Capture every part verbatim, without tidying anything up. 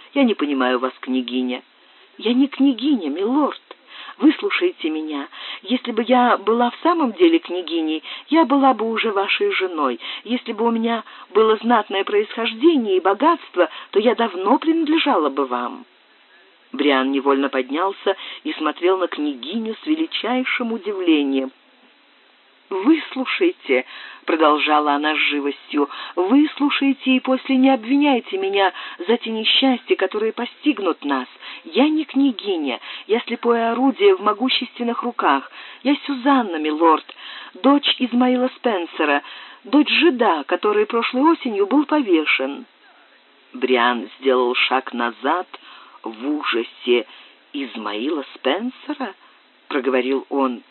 Я не понимаю вас, княгиня». «Я не княгиня, милорд. Выслушайте меня. Если бы я была в самом деле княгиней, я была бы уже вашей женой. Если бы у меня было знатное происхождение и богатство, то я давно принадлежала бы вам». Бриан невольно поднялся и смотрел на княгиню с величайшим удивлением. «Выслушайте», — продолжала она с живостью, — «выслушайте и после не обвиняйте меня за те несчастья, которые постигнут нас. Я не княгиня, я слепое орудие в могущественных руках. Я Сюзанна, милорд, дочь Измаила Спенсера, дочь жида, который прошлой осенью был повешен». Бриан сделал шаг назад в ужасе. «Измаила Спенсера?» — проговорил он.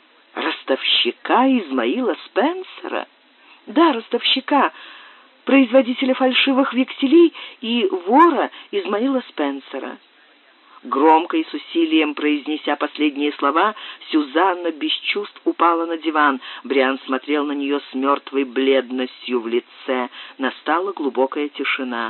«Ростовщика Измаила Спенсера?» «Да, ростовщика, производителя фальшивых векселей и вора Измаила Спенсера». Громко и с усилием произнеся последние слова, Сюзанна без чувств упала на диван. Бриан смотрел на нее с мертвой бледностью в лице. Настала глубокая тишина.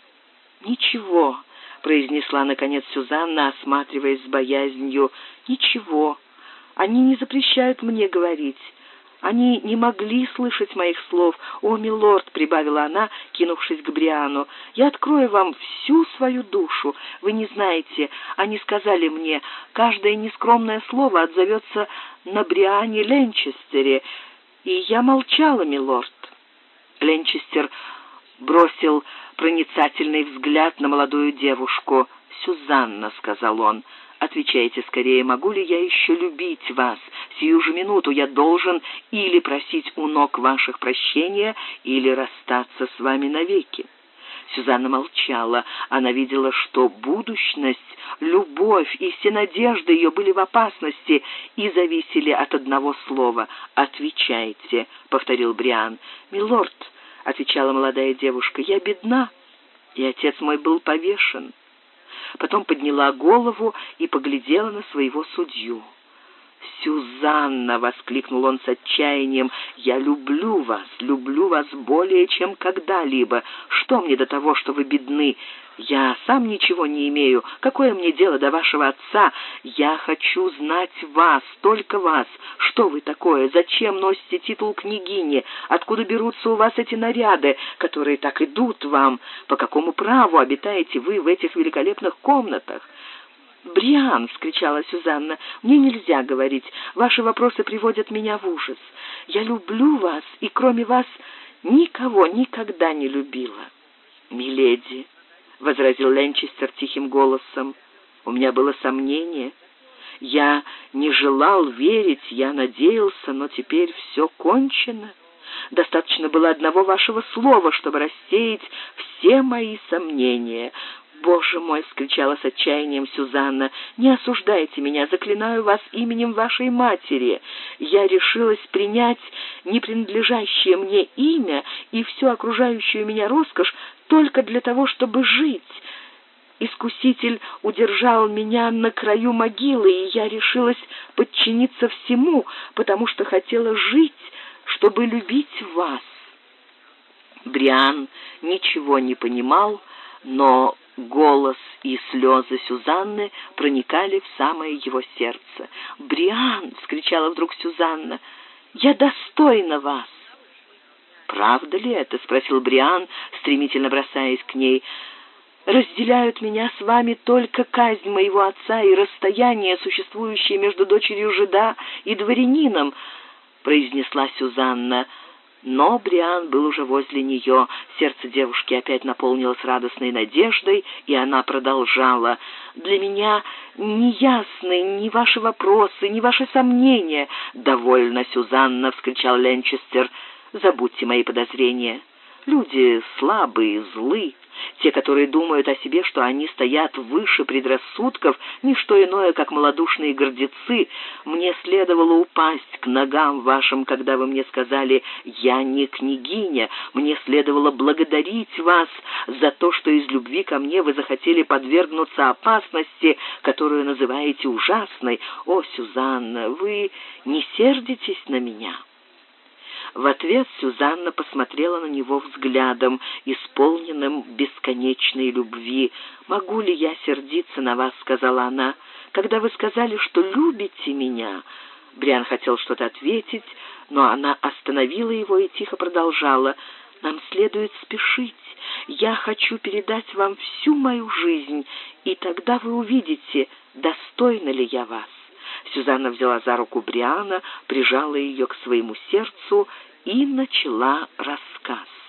«Ничего», — произнесла наконец Сюзанна, осматриваясь с боязнью, — «ничего. Они не запрещают мне говорить. Они не могли слышать моих слов. О, милорд», — прибавила она, кинувшись к Бриану, — «я открою вам всю свою душу. Вы не знаете, они сказали мне, каждое нескромное слово отзовется на Бриане Ленчестере, и я молчала, милорд». Ленчестер бросил проницательный взгляд на молодую девушку. «Сюзанна», — сказал он, — «отвечайте скорее, могу ли я еще любить вас? Сию же минуту я должен или просить у ног ваших прощения, или расстаться с вами навеки». Сюзанна молчала. Она видела, что будущность, любовь и все надежды ее были в опасности и зависели от одного слова. «Отвечайте», — повторил Бриан. «Милорд», — отвечала молодая девушка, — «я бедна, и отец мой был повешен». Потом подняла голову и поглядела на своего судью. «Сюзанна!» — воскликнул он с отчаянием. «Я люблю вас, люблю вас более, чем когда-либо. Что мне до того, что вы бедны? Я сам ничего не имею. Какое мне дело до вашего отца? Я хочу знать вас, только вас. Что вы такое? Зачем носите титул княгини? Откуда берутся у вас эти наряды, которые так идут вам? По какому праву обитаете вы в этих великолепных комнатах?» «Бриан!» — вскричала Сюзанна. «Мне нельзя говорить. Ваши вопросы приводят меня в ужас. Я люблю вас, и кроме вас никого никогда не любила». «Миледи!» — возразил Ленчестер тихим голосом. «У меня было сомнение. Я не желал верить, я надеялся, но теперь все кончено. Достаточно было одного вашего слова, чтобы рассеять все мои сомнения». «Боже мой!» — вскричала с отчаянием Сюзанна. «Не осуждайте меня, заклинаю вас именем вашей матери. Я решилась принять не принадлежащее мне имя и всю окружающую меня роскошь только для того, чтобы жить. Искуситель удержал меня на краю могилы, и я решилась подчиниться всему, потому что хотела жить, чтобы любить вас». Бриан ничего не понимал, но голос и слезы Сюзанны проникали в самое его сердце. «Бриан!» — вскричала вдруг Сюзанна. «Я достойна вас!» «Правда ли это?» — спросил Бриан, стремительно бросаясь к ней. «Разделяют меня с вами только казнь моего отца и расстояние, существующее между дочерью жида и дворянином», — произнесла Сюзанна. Но Бриан был уже возле нее. Сердце девушки опять наполнилось радостной надеждой, и она продолжала. «Для меня не ясны ни ваши вопросы, ни ваши сомнения». «Довольно, Сюзанна!» — вскричал Ленчестер. «Забудьте мои подозрения. Люди слабые, злы. Те, которые думают о себе, что они стоят выше предрассудков, не что иное, как малодушные гордецы. Мне следовало упасть к ногам вашим, когда вы мне сказали «я не княгиня». Мне следовало благодарить вас за то, что из любви ко мне вы захотели подвергнуться опасности, которую называете ужасной. О, Сюзанна, вы не сердитесь на меня?» В ответ Сюзанна посмотрела на него взглядом, исполненным бесконечной любви. «Могу ли я сердиться на вас?» — сказала она. «Когда вы сказали, что любите меня...» Бриан хотел что-то ответить, но она остановила его и тихо продолжала. «Нам следует спешить. Я хочу передать вам всю мою жизнь, и тогда вы увидите, достойна ли я вас». Сюзанна взяла за руку Бриана, прижала ее к своему сердцу и начала рассказ.